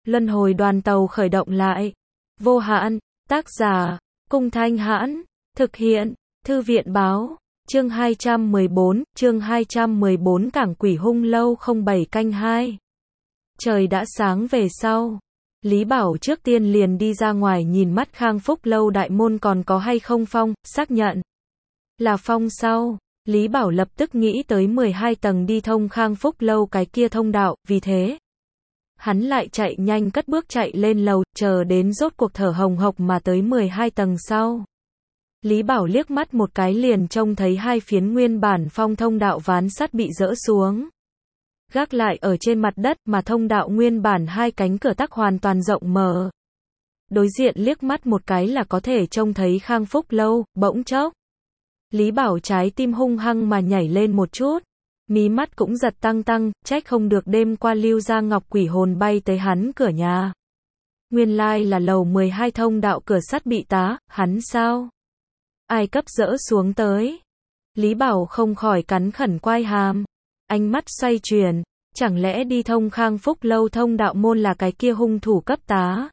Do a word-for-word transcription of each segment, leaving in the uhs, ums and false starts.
Luân hồi đoàn tàu khởi động lại. Vô hạn, tác giả, Cung Thanh Hãn, thực hiện, Thư viện báo, chương hai trăm mười bốn, chương hai trăm mười bốn Cảng Quỷ Hung Lâu không bảy canh hai. Trời đã sáng về sau. Lý Bảo trước tiên liền đi ra ngoài nhìn mắt Khang Phúc Lâu đại môn còn có hay không phong, xác nhận là phong sau. Lý Bảo lập tức nghĩ tới mười hai tầng đi thông Khang Phúc Lâu cái kia thông đạo, vì thế hắn lại chạy nhanh cất bước chạy lên lầu, chờ đến rốt cuộc thở hồng hộc mà tới mười hai tầng sau. Lý Bảo liếc mắt một cái liền trông thấy hai phiến nguyên bản phong thông đạo ván sắt bị dỡ xuống, gác lại ở trên mặt đất, mà thông đạo nguyên bản hai cánh cửa tắc hoàn toàn rộng mở. Đối diện liếc mắt một cái là có thể trông thấy Khang Phúc Lâu, bỗng chốc. Lý Bảo trái tim hung hăng mà nhảy lên một chút, mí mắt cũng giật tăng tăng, trách không được đêm qua Lưu Gia Ngọc quỷ hồn bay tới hắn cửa nhà. Nguyên lai là lầu mười hai thông đạo cửa sắt bị tá, hắn sao? Ai cấp dỡ xuống tới? Lý Bảo không khỏi cắn khẩn quai hàm, ánh mắt xoay chuyển, chẳng lẽ đi thông Khang Phúc Lâu thông đạo môn là cái kia hung thủ cấp tá?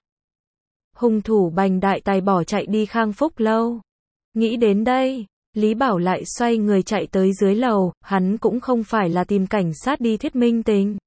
Hung thủ bành đại tài bỏ chạy đi Khang Phúc Lâu. Nghĩ đến đây, Lý Bảo lại xoay người chạy tới dưới lầu, hắn cũng không phải là tìm cảnh sát đi thuyết minh tình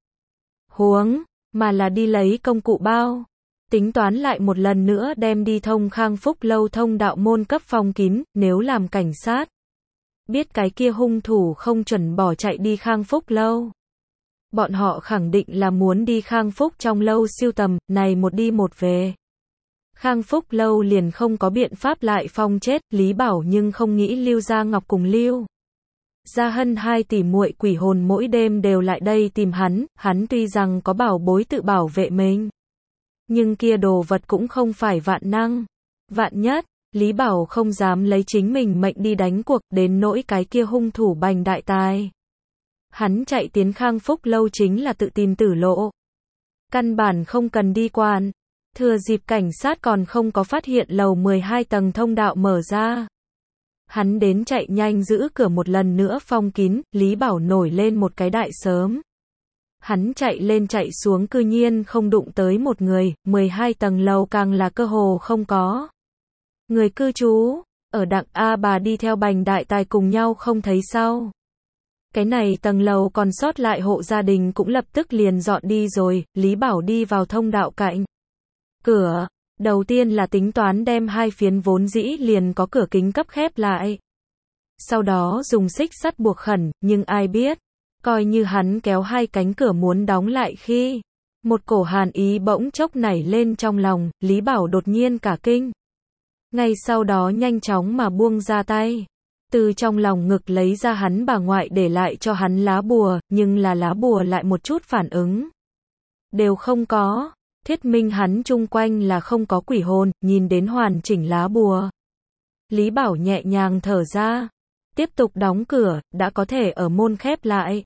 huống, mà là đi lấy công cụ bao. Tính toán lại một lần nữa đem đi thông Khang Phúc Lâu thông đạo môn cấp phong kín, nếu làm cảnh sát biết cái kia hung thủ không chuẩn bỏ chạy đi Khang Phúc Lâu. Bọn họ khẳng định là muốn đi Khang Phúc trong lâu siêu tầm, này một đi một về. Khang Phúc Lâu liền không có biện pháp lại phong chết, Lý Bảo nhưng không nghĩ Lưu Gia Ngọc cùng Lưu Gia Hân hai tỷ muội quỷ hồn mỗi đêm đều lại đây tìm hắn, hắn tuy rằng có bảo bối tự bảo vệ mình, nhưng kia đồ vật cũng không phải vạn năng. Vạn nhất, Lý Bảo không dám lấy chính mình mệnh đi đánh cuộc, đến nỗi cái kia hung thủ bành đại tài. Hắn chạy tiến Khang Phúc Lâu chính là tự tìm tử lộ. Căn bản không cần đi quan. Thừa dịp cảnh sát còn không có phát hiện lầu mười hai tầng thông đạo mở ra, hắn đến chạy nhanh giữ cửa một lần nữa phong kín. Lý Bảo nổi lên một cái đại sớm. Hắn chạy lên chạy xuống cư nhiên không đụng tới một người, mười hai tầng lầu càng là cơ hồ không có người cư trú. Ở Đặng A Bà đi theo bành đại tài cùng nhau không thấy sao. Cái này tầng lầu còn sót lại hộ gia đình cũng lập tức liền dọn đi rồi. Lý Bảo đi vào thông đạo cạnh cửa, đầu tiên là tính toán đem hai phiến vốn dĩ liền có cửa kính cấp khép lại. Sau đó dùng xích sắt buộc khẩn, nhưng ai biết, coi như hắn kéo hai cánh cửa muốn đóng lại khi, một cổ hàn ý bỗng chốc nảy lên trong lòng, Lý Bảo đột nhiên cả kinh. Ngay sau đó nhanh chóng mà buông ra tay, từ trong lòng ngực lấy ra hắn bà ngoại để lại cho hắn lá bùa, nhưng là lá bùa lại một chút phản ứng đều không có. Thuyết minh hắn chung quanh là không có quỷ hồn. Nhìn đến hoàn chỉnh lá bùa, Lý Bảo nhẹ nhàng thở ra, tiếp tục đóng cửa, đã có thể ở môn khép lại.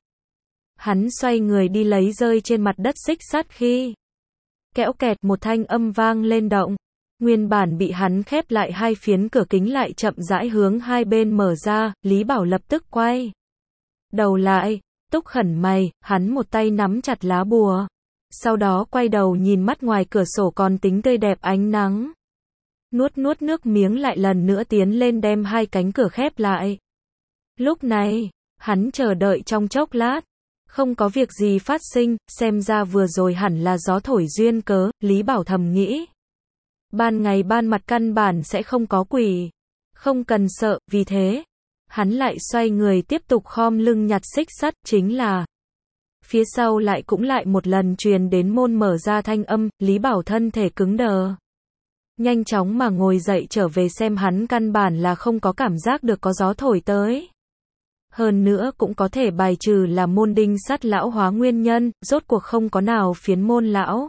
Hắn xoay người đi lấy rơi trên mặt đất xích sắt khi, kẽo kẹt một thanh âm vang lên động. Nguyên bản bị hắn khép lại hai phiến cửa kính lại chậm rãi hướng hai bên mở ra. Lý Bảo lập tức quay đầu lại, túc khẩn mày, hắn một tay nắm chặt lá bùa, sau đó quay đầu nhìn mắt ngoài cửa sổ còn tính tươi đẹp ánh nắng. Nuốt nuốt nước miếng lại lần nữa tiến lên đem hai cánh cửa khép lại. Lúc này, hắn chờ đợi trong chốc lát, không có việc gì phát sinh, xem ra vừa rồi hẳn là gió thổi duyên cớ. Lý Bảo thầm nghĩ, ban ngày ban mặt căn bản sẽ không có quỷ, không cần sợ. Vì thế, hắn lại xoay người tiếp tục khom lưng nhặt xích sắt. Chính là phía sau lại cũng lại một lần truyền đến môn mở ra thanh âm. Lý Bảo thân thể cứng đờ, nhanh chóng mà ngồi dậy trở về xem hắn căn bản là không có cảm giác được có gió thổi tới. Hơn nữa cũng có thể bài trừ là môn đinh sắt lão hóa nguyên nhân, rốt cuộc không có nào phiến môn lão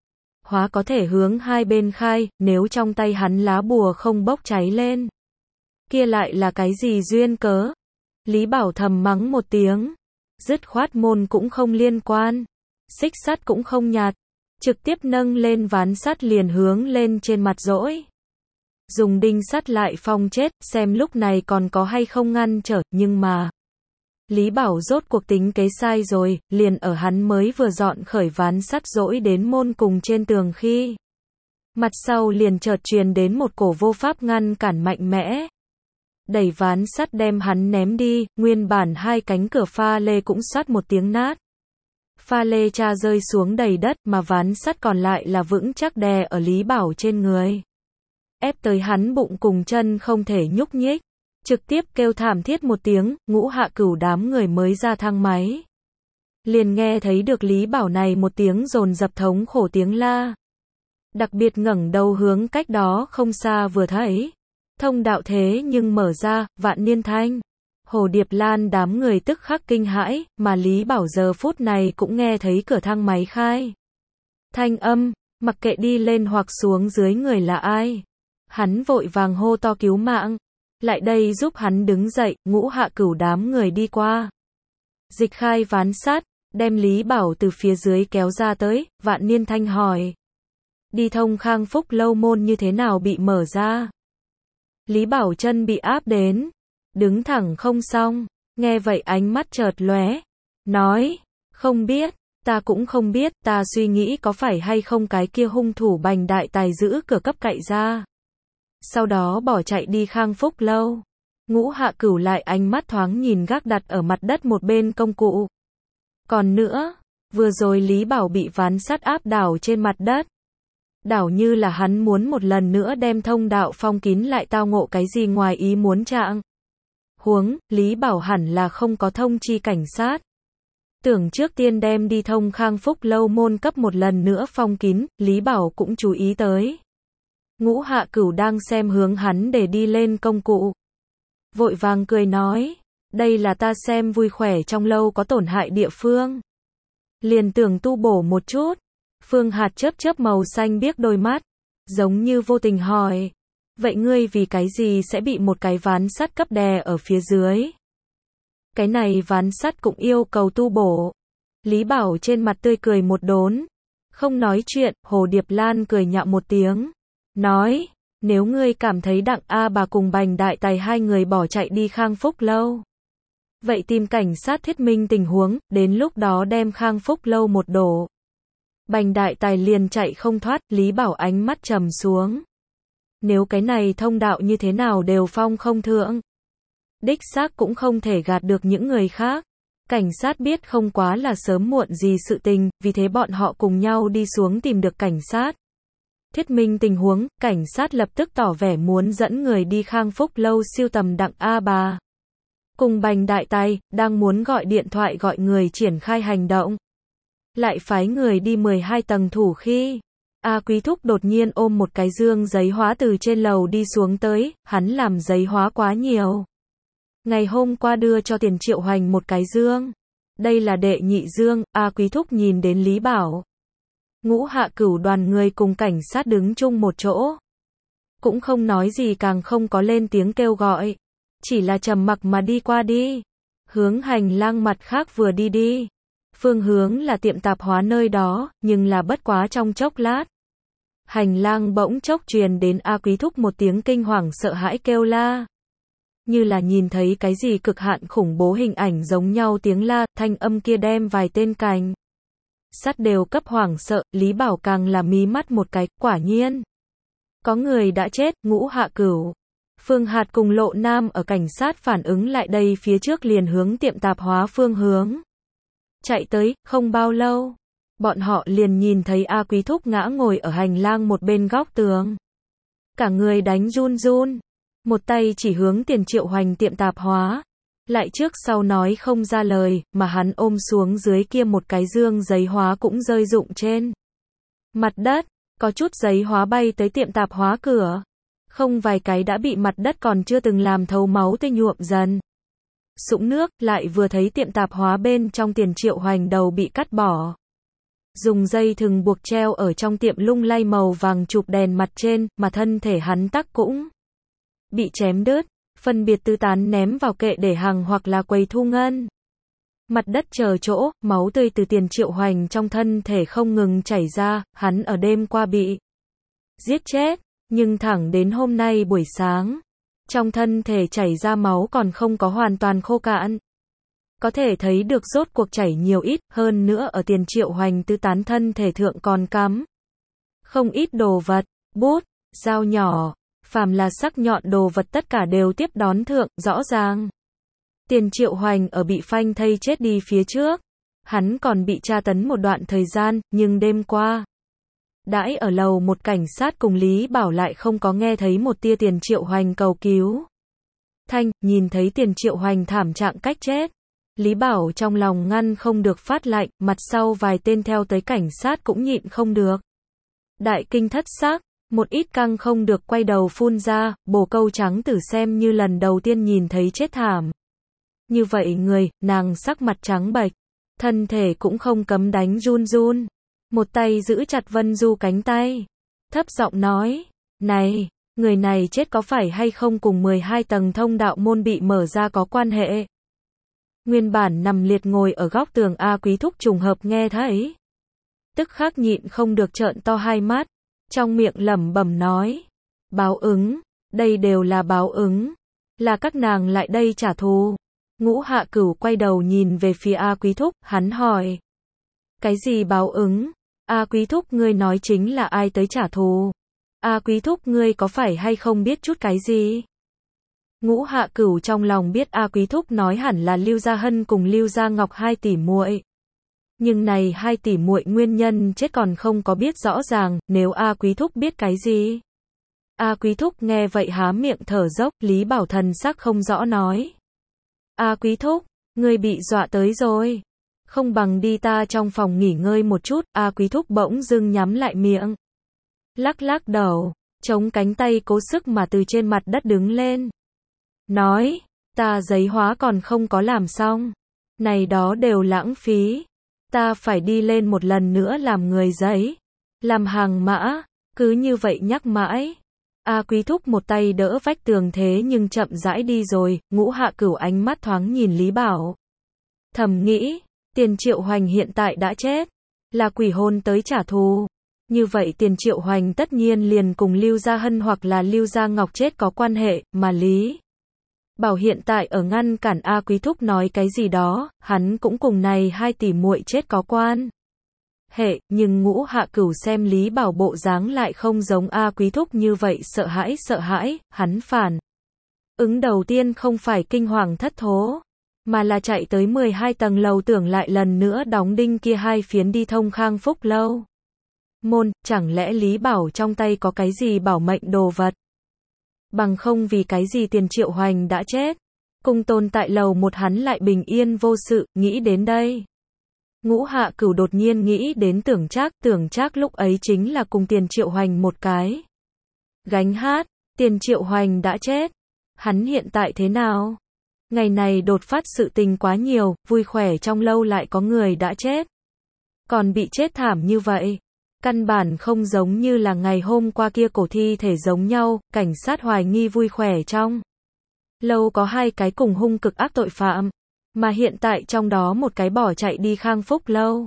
hóa có thể hướng hai bên khai, nếu trong tay hắn lá bùa không bốc cháy lên, kia lại là cái gì duyên cớ. Lý Bảo thầm mắng một tiếng, dứt khoát môn cũng không liên quan, xích sắt cũng không nhạt, trực tiếp nâng lên ván sắt liền hướng lên trên mặt dỗi. Dùng đinh sắt lại phong chết, xem lúc này còn có hay không ngăn trở. Nhưng mà Lý Bảo rốt cuộc tính kế sai rồi, liền ở hắn mới vừa dọn khởi ván sắt dỗi đến môn cùng trên tường khi. Mặt sau liền chợt truyền đến một cổ vô pháp ngăn cản mạnh mẽ. Đẩy ván sắt đem hắn ném đi, nguyên bản hai cánh cửa pha lê cũng xoát một tiếng nát. Pha lê cha rơi xuống đầy đất mà ván sắt còn lại là vững chắc đè ở Lý Bảo trên người. Ép tới hắn bụng cùng chân không thể nhúc nhích. Trực tiếp kêu thảm thiết một tiếng, Ngũ Hạ Cửu đám người mới ra thang máy. Liền nghe thấy được Lý Bảo này một tiếng dồn dập thống khổ tiếng la. Đặc biệt ngẩng đầu hướng cách đó không xa vừa thấy. Thông đạo thế nhưng mở ra, Vạn Niên Thanh. Hồ Điệp Lan đám người tức khắc kinh hãi, mà Lý Bảo giờ phút này cũng nghe thấy cửa thang máy khai. Thanh âm, mặc kệ đi lên hoặc xuống dưới người là ai. Hắn vội vàng hô to cứu mạng. Lại đây giúp hắn đứng dậy, Ngũ Hạ Cửu đám người đi qua. Dịch khai ván sắt, đem Lý Bảo từ phía dưới kéo ra tới, Vạn Niên Thanh hỏi. Đi thông Khang Phúc lâu môn như thế nào bị mở ra? Lý Bảo chân bị áp đến, đứng thẳng không xong, nghe vậy ánh mắt chợt lóe, nói, không biết, ta cũng không biết, ta suy nghĩ có phải hay không cái kia hung thủ Bành Đại Tài giữ cửa cấp cậy ra. Sau đó bỏ chạy đi Khang Phúc lâu. Ngũ Hạ Cửu lại ánh mắt thoáng nhìn gác đặt ở mặt đất một bên công cụ. Còn nữa, vừa rồi Lý Bảo bị ván sắt áp đảo trên mặt đất. Đảo như là hắn muốn một lần nữa đem thông đạo phong kín lại tao ngộ cái gì ngoài ý muốn trạng. Huống, Lý Bảo hẳn là không có thông chi cảnh sát. Tưởng trước tiên đem đi thông Khang Phúc lâu môn cấp một lần nữa phong kín, Lý Bảo cũng chú ý tới. Ngũ Hạ Cửu đang xem hướng hắn để đi lên công cụ. Vội vàng cười nói, đây là ta xem vui khỏe trong lâu có tổn hại địa phương. Liền tưởng tu bổ một chút. Phương Hạt chớp chớp màu xanh biếc đôi mắt, giống như vô tình hỏi, vậy ngươi vì cái gì sẽ bị một cái ván sắt cấp đè ở phía dưới? Cái này ván sắt cũng yêu cầu tu bổ. Lý Bảo trên mặt tươi cười một đốn, không nói chuyện. Hồ Điệp Lan cười nhạo một tiếng, nói, nếu ngươi cảm thấy Đặng A bà cùng Bành Đại Tài hai người bỏ chạy đi Khang Phúc lâu, vậy tìm cảnh sát thuyết minh tình huống, đến lúc đó đem Khang Phúc lâu một đổ. Bành Đại Tài liền chạy không thoát. Lý Bảo ánh mắt trầm xuống. Nếu cái này thông đạo như thế nào đều phong không thượng, đích xác cũng không thể gạt được những người khác. Cảnh sát biết không quá là sớm muộn gì sự tình, vì thế bọn họ cùng nhau đi xuống tìm được cảnh sát. Thuyết minh tình huống, cảnh sát lập tức tỏ vẻ muốn dẫn người đi Khang Phúc lâu siêu tầm Đặng A bà. Cùng Bành Đại Tài, đang muốn gọi điện thoại gọi người triển khai hành động. Lại phái người đi mười hai tầng thủ khi, A Quý Thúc đột nhiên ôm một cái dương giấy hóa từ trên lầu đi xuống tới, hắn làm giấy hóa quá nhiều. Ngày hôm qua đưa cho Tiền Triệu Hoành một cái dương. Đây là đệ nhị dương. A Quý Thúc nhìn đến Lý Bảo. Ngũ Hạ Cửu đoàn người cùng cảnh sát đứng chung một chỗ. Cũng không nói gì, càng không có lên tiếng kêu gọi. Chỉ là trầm mặc mà đi qua đi. Hướng hành lang mặt khác vừa đi đi. Phương hướng là tiệm tạp hóa nơi đó, nhưng là bất quá trong chốc lát. Hành lang bỗng chốc truyền đến A Quý Thúc một tiếng kinh hoàng sợ hãi kêu la. Như là nhìn thấy cái gì cực hạn khủng bố hình ảnh giống nhau tiếng la, thanh âm kia đem vài tên cảnh sát đều cấp hoảng sợ. Lý Bảo càng là mí mắt một cái, quả nhiên. Có người đã chết. Ngũ Hạ Cửu, Phương Hạt cùng Lộ Nam ở cảnh sát phản ứng lại đây phía trước liền hướng tiệm tạp hóa phương hướng chạy tới. Không bao lâu, bọn họ liền nhìn thấy A Quý Thúc ngã ngồi ở hành lang một bên góc tường. Cả người đánh run run, một tay chỉ hướng Tiền Triệu Hoành tiệm tạp hóa, lại trước sau nói không ra lời, mà hắn ôm xuống dưới kia một cái dương giấy hóa cũng rơi rụng trên mặt đất, có chút giấy hóa bay tới tiệm tạp hóa cửa, không vài cái đã bị mặt đất còn chưa từng làm thấu máu tươi nhuộm dần. Sũng nước, lại vừa thấy tiệm tạp hóa bên trong Tiền Triệu Hoành đầu bị cắt bỏ. Dùng dây thừng buộc treo ở trong tiệm lung lay màu vàng chụp đèn mặt trên, mà thân thể hắn tắc cũng bị chém đứt, phân biệt tứ tán ném vào kệ để hàng hoặc là quầy thu ngân. Mặt đất chờ chỗ, máu tươi từ Tiền Triệu Hoành trong thân thể không ngừng chảy ra, hắn ở đêm qua bị giết chết, nhưng thẳng đến hôm nay buổi sáng, trong thân thể chảy ra máu còn không có hoàn toàn khô cạn. Có thể thấy được rốt cuộc chảy nhiều ít, hơn nữa ở Tiền Triệu Hoành tư tán thân thể thượng còn cắm không ít đồ vật, bút, dao nhỏ, phàm là sắc nhọn đồ vật tất cả đều tiếp đón thượng, rõ ràng. Tiền Triệu Hoành ở bị phanh thây chết đi phía trước, hắn còn bị tra tấn một đoạn thời gian, nhưng đêm qua, đãi ở lầu một cảnh sát cùng Lý Bảo lại không có nghe thấy một tia Tiền Triệu Hoành cầu cứu. Thanh, nhìn thấy Tiền Triệu Hoành thảm trạng cách chết. Lý Bảo trong lòng ngăn không được phát lạnh, mặt sau vài tên theo tới cảnh sát cũng nhịn không được. Đại kinh thất sắc, một ít căng không được quay đầu phun ra, bồ câu trắng tử xem như lần đầu tiên nhìn thấy chết thảm. Như vậy người, nàng sắc mặt trắng bệch, thân thể cũng không cấm đánh run run. Một tay giữ chặt Vân Du cánh tay, thấp giọng nói, này, người này chết có phải hay không cùng mười hai tầng thông đạo môn bị mở ra có quan hệ? Nguyên bản nằm liệt ngồi ở góc tường A Quý Thúc trùng hợp nghe thấy. Tức khắc nhịn không được trợn to hai mắt, trong miệng lẩm bẩm nói. Báo ứng, đây đều là báo ứng, là các nàng lại đây trả thù. Ngũ Hạ Cửu quay đầu nhìn về phía A Quý Thúc, hắn hỏi. Cái gì báo ứng? A Quý Thúc ngươi nói chính là ai tới trả thù? A Quý Thúc ngươi có phải hay không biết chút cái gì? Ngũ Hạ Cửu trong lòng biết A Quý Thúc nói hẳn là Lưu Gia Hân cùng Lưu Gia Ngọc hai tỷ muội. Nhưng này hai tỷ muội nguyên nhân chết còn không có biết rõ ràng, nếu A Quý Thúc biết cái gì? A Quý Thúc nghe vậy há miệng thở dốc, Lý Bảo thần sắc không rõ nói. A Quý Thúc, ngươi bị dọa tới rồi. Không bằng đi ta trong phòng nghỉ ngơi một chút, A Quý Thúc bỗng dưng nhắm lại miệng. Lắc lắc đầu, chống cánh tay cố sức mà từ trên mặt đất đứng lên. Nói, ta giấy hóa còn không có làm xong. Này đó đều lãng phí. Ta phải đi lên một lần nữa làm người giấy. Làm hàng mã, cứ như vậy nhắc mãi. A Quý Thúc một tay đỡ vách tường thế nhưng chậm rãi đi rồi, Ngũ Hạ Cửu ánh mắt thoáng nhìn Lý Bảo. Thầm nghĩ, Tiền Triệu Hoành hiện tại đã chết, là quỷ hồn tới trả thù. Như vậy Tiền Triệu Hoành tất nhiên liền cùng Lưu Gia Hân hoặc là Lưu Gia Ngọc chết có quan hệ, mà Lý Bảo hiện tại ở ngăn cản A Quý Thúc nói cái gì đó, hắn cũng cùng này hai tỷ muội chết có quan hệ, nhưng Ngũ Hạ Cửu xem Lý Bảo bộ dáng lại không giống A Quý Thúc như vậy sợ hãi sợ hãi, hắn phản ứng đầu tiên không phải kinh hoàng thất thố, mà là chạy tới mười hai tầng lầu tưởng lại lần nữa đóng đinh kia hai phiến đi thông Khang Phúc lâu. Môn, chẳng lẽ Lý Bảo trong tay có cái gì bảo mệnh đồ vật? Bằng không vì cái gì Tiền Triệu Hoành đã chết, cùng tồn tại lầu một hắn lại bình yên vô sự, nghĩ đến đây. Ngũ Hạ Cửu đột nhiên nghĩ đến Tưởng Trác, Tưởng Trác lúc ấy chính là cùng Tiền Triệu Hoành một cái gánh hát, Tiền Triệu Hoành đã chết, hắn hiện tại thế nào? Ngày này đột phát sự tình quá nhiều, vui khỏe trong lâu lại có người đã chết, còn bị chết thảm như vậy. Căn bản không giống như là ngày hôm qua kia cổ thi thể giống nhau, cảnh sát hoài nghi vui khỏe trong lâu có hai cái cùng hung cực ác tội phạm, mà hiện tại trong đó một cái bỏ chạy đi Khang Phúc lâu.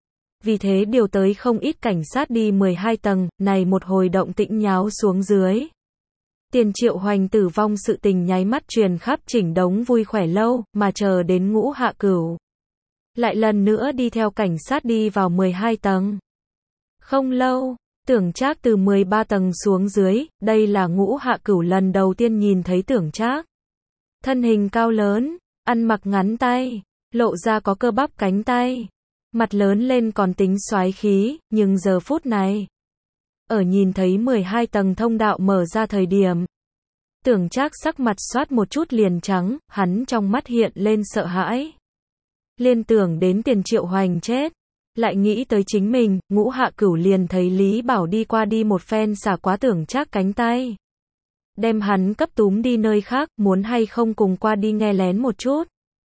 Vì thế điều tới không ít cảnh sát đi mười hai tầng, này một hồi động tĩnh nháo xuống dưới. Tiền Triệu Hoành tử vong sự tình nháy mắt truyền khắp chỉnh đống vui khỏe lâu, mà chờ đến Ngũ Hạ Cửu lại lần nữa đi theo cảnh sát đi vào mười hai tầng. Không lâu, Tưởng Trác từ mười ba tầng xuống dưới, đây là Ngũ Hạ Cửu lần đầu tiên nhìn thấy Tưởng Trác. Thân hình cao lớn, ăn mặc ngắn tay, lộ ra có cơ bắp cánh tay, mặt lớn lên còn tính soái khí, nhưng giờ phút này, ở nhìn thấy mười hai tầng thông đạo mở ra thời điểm, Tưởng Trác sắc mặt xoát một chút liền trắng, hắn trong mắt hiện lên sợ hãi. Liên tưởng đến Tiền Triệu Hoành chết, lại nghĩ tới chính mình, Ngũ Hạ Cửu liền thấy Lý Bảo đi qua đi một phen xả quá Tưởng Trác cánh tay, đem hắn cấp túm đi nơi khác, muốn hay không cùng qua đi nghe lén một chút.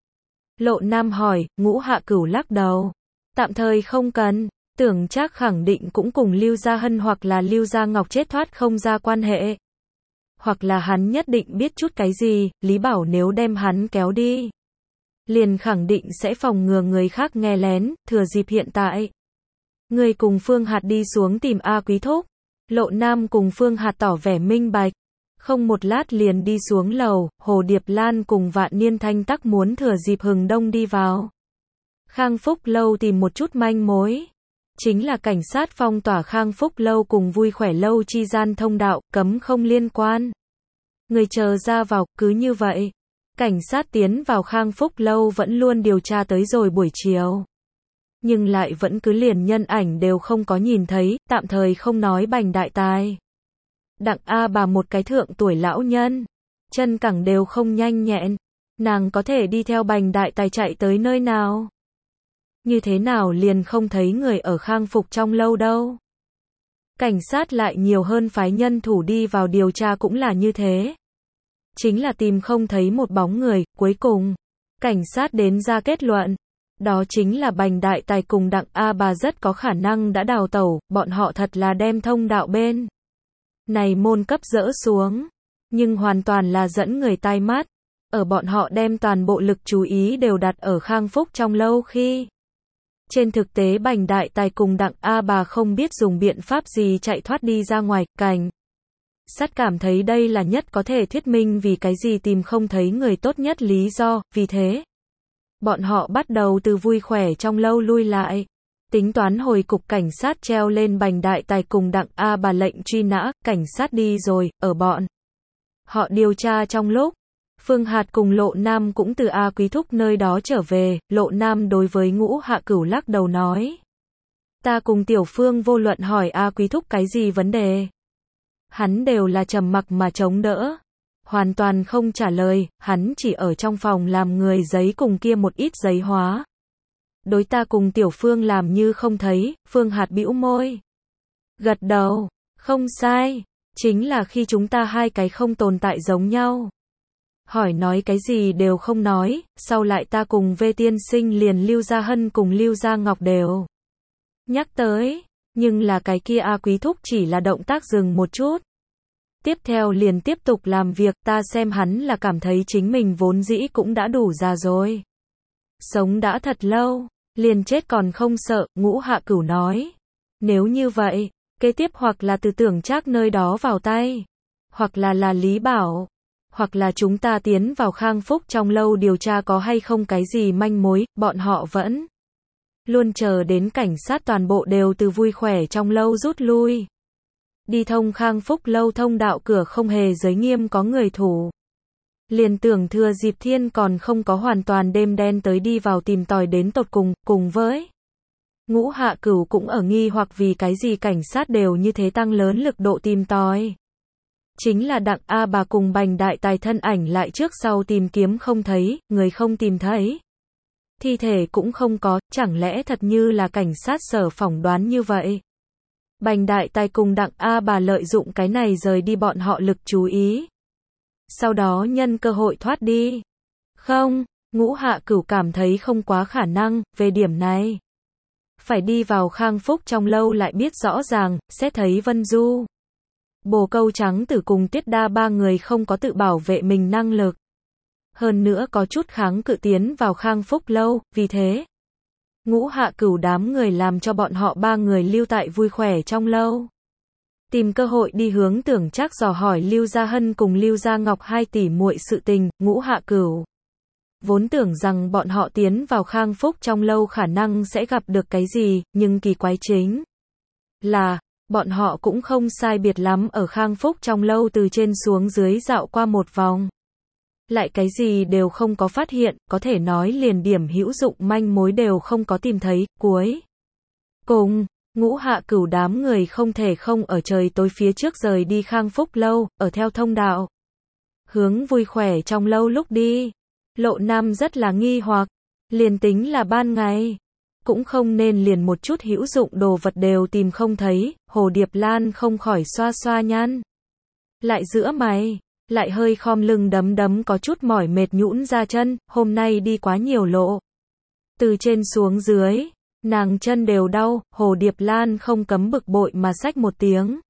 Lộ Nam hỏi, Ngũ Hạ Cửu lắc đầu, tạm thời không cần, Tưởng Trác khẳng định cũng cùng Lưu Gia Hân hoặc là Lưu Gia Ngọc chết thoát không ra quan hệ. Hoặc là hắn nhất định biết chút cái gì, Lý Bảo nếu đem hắn kéo đi, liền khẳng định sẽ phòng ngừa người khác nghe lén, thừa dịp hiện tại. Người cùng Phương Hạt đi xuống tìm A Quý Thúc. Lộ Nam cùng Phương Hạt tỏ vẻ minh bạch. Không một lát liền đi xuống lầu, Hồ Điệp Lan cùng Vạn Niên Thanh tắc muốn thừa dịp hừng đông đi vào Khang Phúc lâu tìm một chút manh mối. Chính là cảnh sát phong tỏa Khang Phúc lâu cùng Vui Khỏe lâu chi gian thông đạo, cấm không liên quan. Người chờ ra vào, cứ như vậy. Cảnh sát tiến vào Khang Phúc lâu vẫn luôn điều tra tới rồi buổi chiều. Nhưng lại vẫn cứ liền nhân ảnh đều không có nhìn thấy, tạm thời không nói Bành đại tài. Đặng A bà một cái thượng tuổi lão nhân, chân cẳng đều không nhanh nhẹn, nàng có thể đi theo Bành đại tài chạy tới nơi nào? Như thế nào liền không thấy người ở Khang Phục trong lâu đâu? Cảnh sát lại nhiều hơn phái nhân thủ đi vào điều tra cũng là như thế. Chính là tìm không thấy một bóng người, cuối cùng, cảnh sát đến ra kết luận. Đó chính là Bành đại tài cùng Đặng A bà rất có khả năng đã đào tẩu, bọn họ thật là đem thông đạo bên này môn cấp dỡ xuống, nhưng hoàn toàn là dẫn người tai mắt. Ở bọn họ đem toàn bộ lực chú ý đều đặt ở Khang Phúc trong lâu khi. Trên thực tế Bành đại tài cùng Đặng A bà không biết dùng biện pháp gì chạy thoát đi ra ngoài, cảnh sát cảm thấy đây là nhất có thể thuyết minh vì cái gì tìm không thấy người tốt nhất lý do, vì thế. Bọn họ bắt đầu từ Vui Khỏe trong lâu lui lại. Tính toán hồi cục cảnh sát treo lên Bành đại tài cùng Đặng A bà lệnh truy nã, cảnh sát đi rồi, ở bọn. Họ điều tra trong lúc. Phương Hạt cùng Lộ Nam cũng từ A Quý Thúc nơi đó trở về, Lộ Nam đối với Ngũ Hạ Cửu lắc đầu nói. Ta cùng Tiểu Phương vô luận hỏi A Quý Thúc cái gì vấn đề. Hắn đều là trầm mặc mà chống đỡ. Hoàn toàn không trả lời, hắn chỉ ở trong phòng làm người giấy cùng kia một ít giấy hóa. Đối ta cùng Tiểu Phương làm như không thấy, Phương Hạt bĩu môi. Gật đầu, không sai, chính là khi chúng ta hai cái không tồn tại giống nhau. Hỏi nói cái gì đều không nói, sau lại ta cùng Vê Tiên Sinh liền Lưu Gia Hân cùng Lưu Gia Ngọc đều nhắc tới, nhưng là cái kia A Quý Thúc chỉ là động tác dừng một chút. Tiếp theo liền tiếp tục làm việc, ta xem hắn là cảm thấy chính mình vốn dĩ cũng đã đủ già rồi. Sống đã thật lâu, liền chết còn không sợ, Ngũ Hạ Cửu nói. Nếu như vậy, kế tiếp hoặc là từ Tưởng Trác nơi đó vào tay, hoặc là là Lý Bảo, hoặc là chúng ta tiến vào Khang Phúc trong lâu điều tra có hay không cái gì manh mối, bọn họ vẫn luôn chờ đến cảnh sát toàn bộ đều từ Vui Khỏe trong lâu rút lui. Đi thông Khang Phúc lâu thông đạo cửa không hề giới nghiêm có người thủ. Liền tưởng thừa dịp thiên còn không có hoàn toàn đêm đen tới đi vào tìm tòi đến tột cùng, cùng với Ngũ Hạ Cửu cũng ở nghi hoặc vì cái gì cảnh sát đều như thế tăng lớn lực độ tìm tòi. Chính là Đặng A bà cùng Bành đại tài thân ảnh lại trước sau tìm kiếm không thấy, người không tìm thấy. Thi thể cũng không có, chẳng lẽ thật như là cảnh sát sở phỏng đoán như vậy. Bành đại tài cùng Đặng A bà lợi dụng cái này rời đi bọn họ lực chú ý. Sau đó nhân cơ hội thoát đi. Không, Ngũ Hạ Cửu cảm thấy không quá khả năng, về điểm này. Phải đi vào Khang Phúc trong lâu lại biết rõ ràng, sẽ thấy Vân Du. Bồ Câu Trắng Tử cùng Tiết Đa ba người không có tự bảo vệ mình năng lực. Hơn nữa có chút kháng cự tiến vào Khang Phúc lâu, vì thế. Ngũ Hạ Cửu đám người làm cho bọn họ ba người lưu tại Vui Khỏe trong lâu. Tìm cơ hội đi hướng Tưởng Trác dò hỏi Lưu Gia Hân cùng Lưu Gia Ngọc hai tỷ muội sự tình, Ngũ Hạ Cửu. Vốn tưởng rằng bọn họ tiến vào Khang Phúc trong lâu khả năng sẽ gặp được cái gì, nhưng kỳ quái chính là, bọn họ cũng không sai biệt lắm ở Khang Phúc trong lâu từ trên xuống dưới dạo qua một vòng. Lại cái gì đều không có phát hiện, có thể nói liền điểm hữu dụng manh mối đều không có tìm thấy, cuối cùng, Ngũ Hạ Cửu đám người không thể không ở trời tối phía trước rời đi Khang Phúc lâu, ở theo thông đạo. Hướng Vui Khỏe trong lâu lúc đi. Lộ Nam rất là nghi hoặc, liền tính là ban ngày, cũng không nên liền một chút hữu dụng đồ vật đều tìm không thấy, Hồ Điệp Lan không khỏi xoa xoa nhăn. Lại giữa mày, lại hơi khom lưng đấm đấm có chút mỏi mệt nhũn ra chân, hôm nay đi quá nhiều lộ. Từ trên xuống dưới, nàng chân đều đau, Hồ Điệp Lan không cấm bực bội mà xách một tiếng.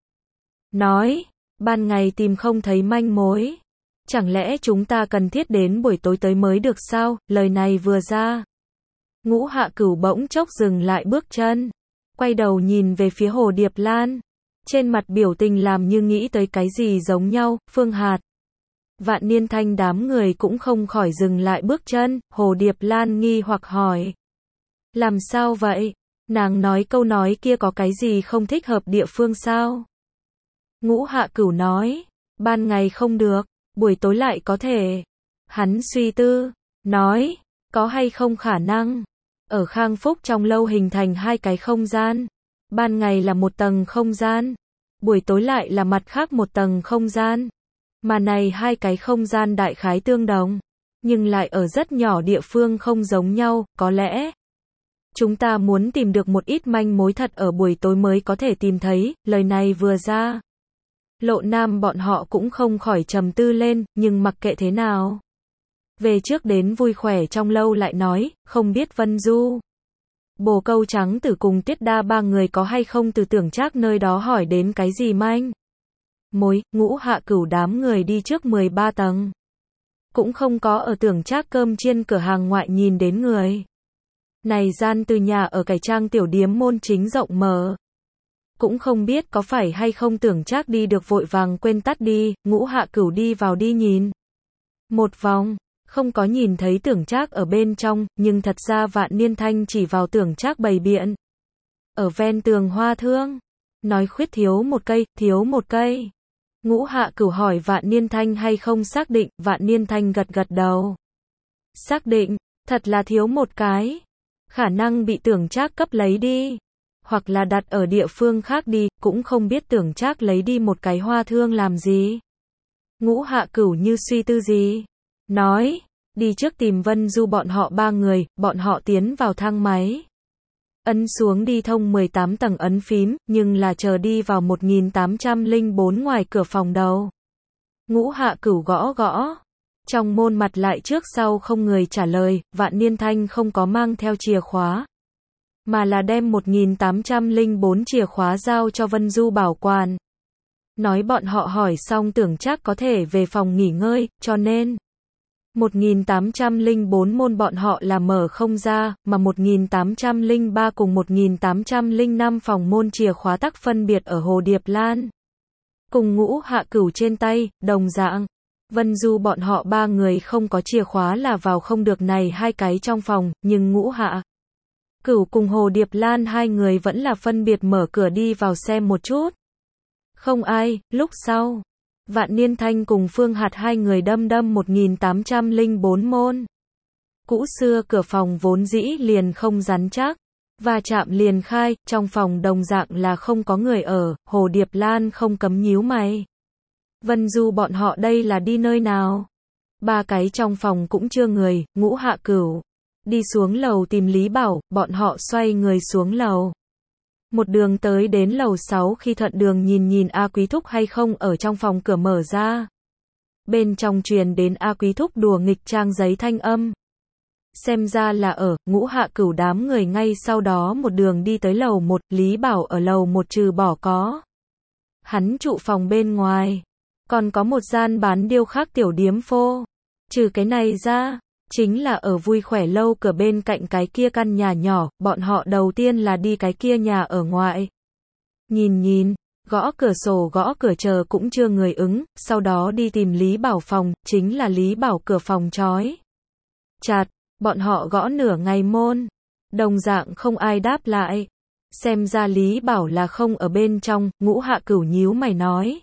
Nói, ban ngày tìm không thấy manh mối. Chẳng lẽ chúng ta cần thiết đến buổi tối tới mới được sao? Lời này vừa ra. Ngũ Hạ Cửu bỗng chốc dừng lại bước chân. Quay đầu nhìn về phía Hồ Điệp Lan. Trên mặt biểu tình làm như nghĩ tới cái gì giống nhau, Phương Hạt. Vạn Niên Thanh đám người cũng không khỏi dừng lại bước chân, Hồ Điệp Lan nghi hoặc hỏi. Làm sao vậy? Nàng nói câu nói kia có cái gì không thích hợp địa phương sao? Ngũ Hạ Cửu nói, ban ngày không được, buổi tối lại có thể. Hắn suy tư, nói, có hay không khả năng, ở Khang Phúc trong lâu hình thành hai cái không gian. Ban ngày là một tầng không gian, buổi tối lại là mặt khác một tầng không gian. Mà này hai cái không gian đại khái tương đồng, nhưng lại ở rất nhỏ địa phương không giống nhau, có lẽ chúng ta muốn tìm được một ít manh mối thật ở buổi tối mới có thể tìm thấy. Lời này vừa ra, Lộ Nam bọn họ cũng không khỏi trầm tư lên, nhưng mặc kệ thế nào, về trước đến vui khỏe trong lâu lại nói, không biết Vân Du, Bồ Câu Trắng Tử cùng Tiết Đa ba người có hay không từ Tưởng Trác nơi đó hỏi đến cái gì manh mối. Ngũ Hạ Cửu đám người đi trước mười ba tầng, cũng không có ở Tưởng Trác cơm chiên cửa hàng ngoại nhìn đến người. Này gian từ nhà ở cải trang tiểu điếm môn chính rộng mở, cũng không biết có phải hay không Tưởng Trác đi được vội vàng quên tắt đi. Ngũ Hạ Cửu đi vào đi nhìn một vòng, không có nhìn thấy Tưởng Trác ở bên trong, nhưng thật ra Vạn Niên Thanh chỉ vào Tưởng Trác bày biện ở ven tường hoa thương, nói khuyết thiếu một cây, thiếu một cây. Ngũ Hạ Cửu hỏi Vạn Niên Thanh hay không xác định, Vạn Niên Thanh gật gật đầu. Xác định, thật là thiếu một cái. Khả năng bị Tưởng Trác cấp lấy đi, hoặc là đặt ở địa phương khác đi, cũng không biết Tưởng Trác lấy đi một cái hoa thương làm gì. Ngũ Hạ Cửu như suy tư gì, nói, đi trước tìm Vân Du bọn họ ba người, bọn họ tiến vào thang máy. Ấn xuống đi thông mười tám tầng ấn phím, nhưng là chờ đi vào một nghìn tám trăm lẻ bốn ngoài cửa phòng đầu. Ngũ Hạ Cửu gõ gõ. Trong môn mặt lại trước sau không người trả lời, Vạn Niên Thanh không có mang theo chìa khóa, mà là đem một nghìn tám trăm lẻ bốn chìa khóa giao cho Vân Du bảo quản. Nói bọn họ hỏi xong Tưởng Trác có thể về phòng nghỉ ngơi, cho nên một nghìn tám trăm lẻ bốn môn bọn họ là mở không ra, mà một nghìn tám trăm lẻ ba cùng một nghìn tám trăm lẻ năm phòng môn chìa khóa tắc phân biệt ở Hồ Điệp Lan cùng Ngũ Hạ Cửu trên tay, đồng dạng. Vân Du bọn họ ba người không có chìa khóa là vào không được này hai cái trong phòng, nhưng Ngũ Hạ Cửu cùng Hồ Điệp Lan hai người vẫn là phân biệt mở cửa đi vào xem một chút. Không ai. Lúc sau, Vạn Niên Thanh cùng Phương Hạt hai người đâm đâm một nghìn tám trăm lẻ bốn môn. Cũ xưa cửa phòng vốn dĩ liền không rắn chắc, và chạm liền khai, trong phòng đồng dạng là không có người ở. Hồ Điệp Lan không cấm nhíu mày. Vân Du bọn họ đây là đi nơi nào? Ba cái trong phòng cũng chưa người. Ngũ Hạ Cửu đi xuống lầu tìm Lý Bảo, bọn họ xoay người xuống lầu. Một đường tới đến lầu sáu, khi thuận đường nhìn nhìn A Quý Thúc hay không ở trong phòng, cửa mở ra. Bên trong truyền đến A Quý Thúc đùa nghịch trang giấy thanh âm. Xem ra là ở. Ngũ Hạ Cửu đám người ngay sau đó một đường đi tới lầu một, Lý Bảo ở lầu một trừ bỏ có hắn trụ phòng bên ngoài, còn có một gian bán điêu khắc tiểu điếm phô. Trừ cái này ra, chính là ở vui khỏe lâu cửa bên cạnh cái kia căn nhà nhỏ, bọn họ đầu tiên là đi cái kia nhà ở ngoại. Nhìn nhìn, gõ cửa sổ gõ cửa chờ cũng chưa người ứng, sau đó đi tìm Lý Bảo phòng, chính là Lý Bảo cửa phòng trói chặt, bọn họ gõ nửa ngày môn, đồng dạng không ai đáp lại. Xem ra Lý Bảo là không ở bên trong. Ngũ Hạ Cửu nhíu mày nói.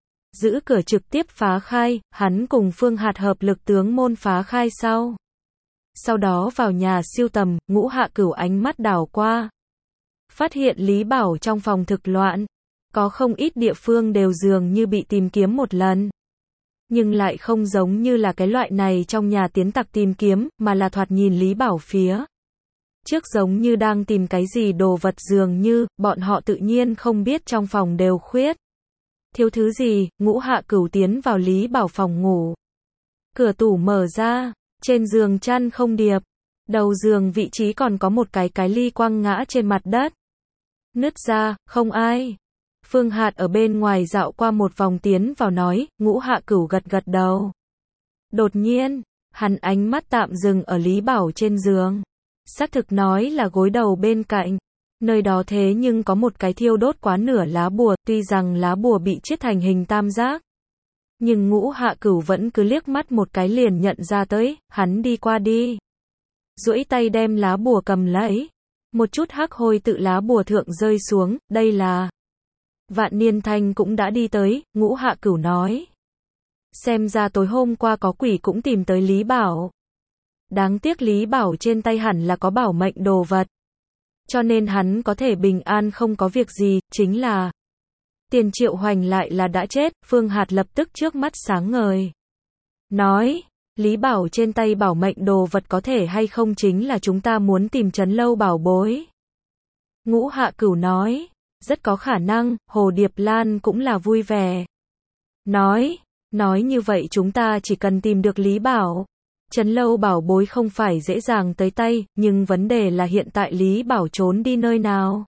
Giữ cửa trực tiếp phá khai, hắn cùng Phương Hạt hợp lực tướng môn phá khai sau. Sau đó vào nhà siêu tầm, Ngũ Hạ Cửu ánh mắt đảo qua. Phát hiện Lý Bảo trong phòng thực loạn. Có không ít địa phương đều dường như bị tìm kiếm một lần. Nhưng lại không giống như là cái loại này trong nhà tiến tặc tìm kiếm, mà là thoạt nhìn Lý Bảo phía trước giống như đang tìm cái gì đồ vật, dường như bọn họ tự nhiên không biết trong phòng đều khuyết thiếu thứ gì. Ngũ Hạ Cửu tiến vào Lý Bảo phòng ngủ. Cửa tủ mở ra, trên giường chăn không điệp, đầu giường vị trí còn có một cái cái ly quăng ngã trên mặt đất. Nứt ra, không ai. Phương Hạt ở bên ngoài dạo qua một vòng tiến vào nói. Ngũ Hạ Cửu gật gật đầu. Đột nhiên, hắn ánh mắt tạm dừng ở Lý Bảo trên giường. Xác thực nói là gối đầu bên cạnh. Nơi đó thế nhưng có một cái thiêu đốt quá nửa lá bùa, tuy rằng lá bùa bị chiết thành hình tam giác. Nhưng Ngũ Hạ Cửu vẫn cứ liếc mắt một cái liền nhận ra tới, hắn đi qua đi. Duỗi tay đem lá bùa cầm lấy. Một chút hắc hôi tự lá bùa thượng rơi xuống, đây là... Vạn Niên Thanh cũng đã đi tới, Ngũ Hạ Cửu nói. Xem ra tối hôm qua có quỷ cũng tìm tới Lý Bảo. Đáng tiếc Lý Bảo trên tay hẳn là có bảo mệnh đồ vật. Cho nên hắn có thể bình an không có việc gì, chính là... Tiền Triệu Hoành lại là đã chết, Phương Hạt lập tức trước mắt sáng ngời. Nói, Lý Bảo trên tay bảo mệnh đồ vật có thể hay không chính là chúng ta muốn tìm Trấn Lâu bảo bối. Ngũ Hạ Cửu nói, rất có khả năng, Hồ Điệp Lan cũng là vui vẻ. Nói, nói như vậy chúng ta chỉ cần tìm được Lý Bảo. Trấn Lâu bảo bối không phải dễ dàng tới tay, nhưng vấn đề là hiện tại Lý Bảo trốn đi nơi nào.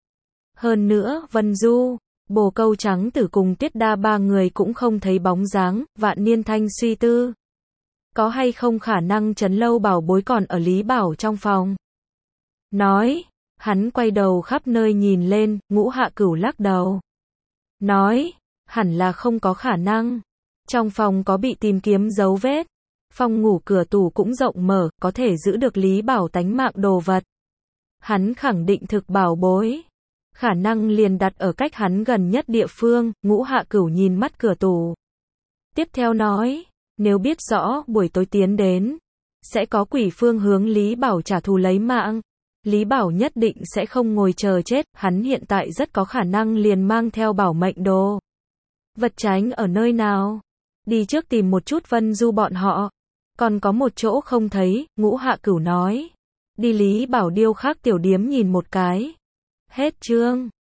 Hơn nữa, Vân Du, Bồ Câu Trắng Tử cùng Tiết Đa ba người cũng không thấy bóng dáng, Vạn Niên Thanh suy tư. Có hay không khả năng Trấn Lâu bảo bối còn ở Lý Bảo trong phòng? Nói, hắn quay đầu khắp nơi nhìn lên, Ngũ Hạ Cửu lắc đầu. Nói, hẳn là không có khả năng. Trong phòng có bị tìm kiếm dấu vết. Phòng ngủ cửa tủ cũng rộng mở, có thể giữ được Lý Bảo tánh mạng đồ vật. Hắn khẳng định thực bảo bối. Khả năng liền đặt ở cách hắn gần nhất địa phương, Ngũ Hạ Cửu nhìn mắt cửa tủ. Tiếp theo nói, nếu biết rõ buổi tối tiến đến, sẽ có quỷ phương hướng Lý Bảo trả thù lấy mạng. Lý Bảo nhất định sẽ không ngồi chờ chết, hắn hiện tại rất có khả năng liền mang theo bảo mệnh đồ. Vật tránh ở nơi nào? Đi trước tìm một chút Vân Du bọn họ. Còn có một chỗ không thấy, Ngũ Hạ Cửu nói. Đi Lý Bảo điêu khắc tiểu điếm nhìn một cái. Hết chương.